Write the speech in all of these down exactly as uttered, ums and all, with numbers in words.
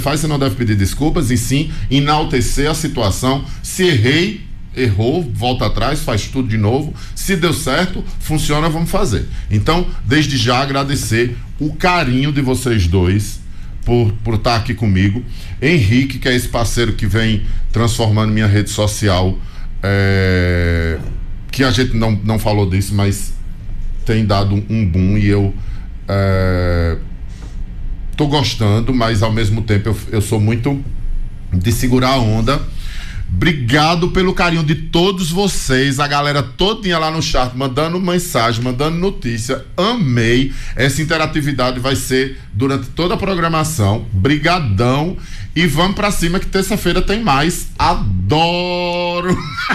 faz, você não deve pedir desculpas, e sim enaltecer a situação. Se errei, errou, volta atrás, faz tudo de novo. Se deu certo, funciona, vamos fazer. Então, desde já agradecer o carinho de vocês dois por, por estar aqui comigo. Henrique, que é esse parceiro que vem transformando minha rede social, é, que a gente não, não falou disso, mas tem dado um boom, e eu é, tô gostando, mas ao mesmo tempo eu, eu sou muito de segurar a onda. Obrigado pelo carinho de todos vocês, a galera todinha lá no chat, mandando mensagem, mandando notícia. Amei. Essa interatividade vai ser durante toda a programação. Brigadão. E vamos pra cima que terça-feira tem mais. Adoro.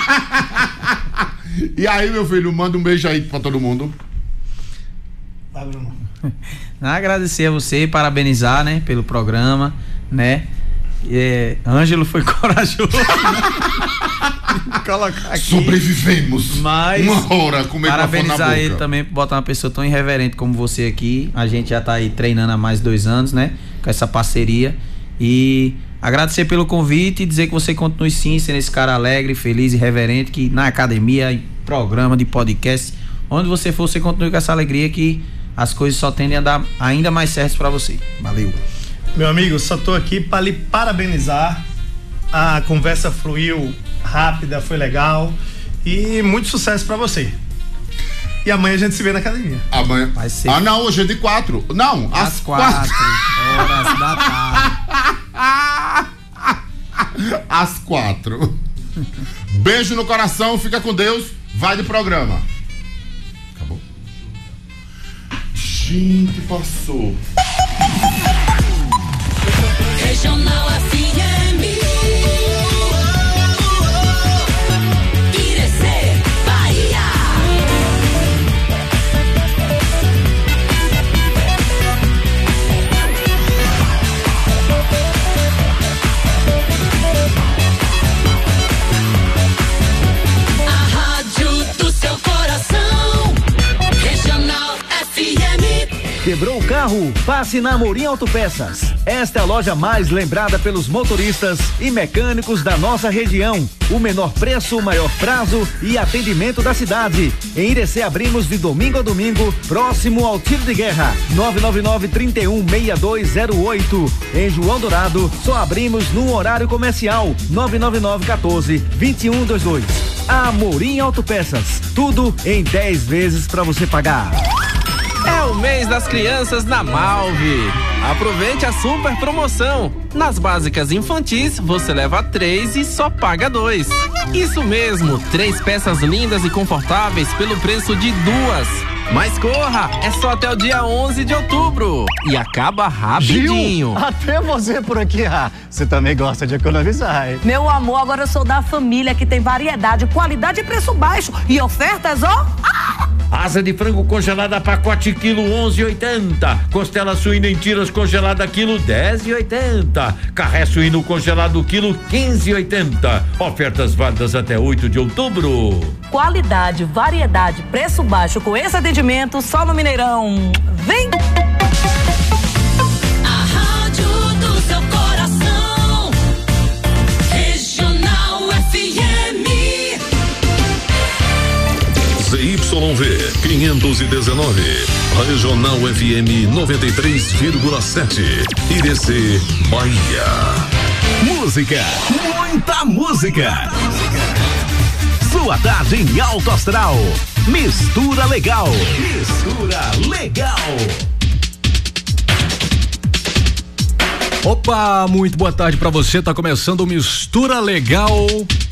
E aí, meu filho, manda um beijo aí pra todo mundo. Vai, Bruno. Agradecer a você, parabenizar, né, pelo programa, né? É, Ângelo foi corajoso. Colocar aqui. Sobrevivemos. Mas uma hora com o microfone na boca. Parabenizar ele também por botar uma pessoa tão irreverente como você aqui. A gente já tá aí treinando há mais de dois anos, né? Com essa parceria. E agradecer pelo convite e dizer que você continue sim sendo esse cara alegre, feliz e reverente, que na academia, em programa de podcast, onde você for, você continue com essa alegria, que as coisas só tendem a dar ainda mais certo pra você. Valeu. Meu amigo, só tô aqui para lhe parabenizar. A conversa fluiu rápida, foi legal, e muito sucesso para você. E amanhã a gente se vê na academia. Amanhã. Vai ser. Ah, não, hoje é de quatro. Não, às, às quatro, quatro horas da tarde. Às quatro. Beijo no coração, fica com Deus. Vai de programa. Acabou? Gente, passou. Regional F M. Irecê, Bahia. A rádio do seu coração. Regional F M. Quebrou o carro? Passe na Amorim Autopeças. Esta é a loja mais lembrada pelos motoristas e mecânicos da nossa região. O menor preço, o maior prazo e atendimento da cidade. Em Irecê abrimos de domingo a domingo, próximo ao tiro de guerra. nove nove nove, trinta e um, sessenta e dois zero oito. Em João Dourado, só abrimos no horário comercial. nove nove nove, quatorze, vinte e um, vinte e dois. Amorim Autopeças. Tudo em dez vezes para você pagar. É o mês das crianças na Malve. Aproveite a super promoção. Nas básicas infantis, você leva três e só paga dois. Isso mesmo, três peças lindas e confortáveis pelo preço de duas. Mas corra, é só até o dia onze de outubro. E acaba rapidinho. Gil, até você por aqui, ah, você também gosta de economizar, hein? Meu amor, agora eu sou da família que tem variedade, qualidade e preço baixo. E ofertas, ó... Ah! Asa de frango congelada pacote quilo onze e oitenta. Costela suína em tiras congelada quilo dez e oitenta. Carré suíno congelado quilo quinze e oitenta. Ofertas válidas até oito de outubro. Qualidade, variedade, preço baixo com esse atendimento só no Mineirão. Vem! A rádio do seu coração. Regional F M. Z Y V quinhentos e dezenove, Regional F M noventa e três vírgula sete, Irecê, Bahia. Música, muita música. Sua tarde em alto astral. Mistura legal. Mistura legal. Opa, muito boa tarde pra você. Tá começando o Mistura Legal.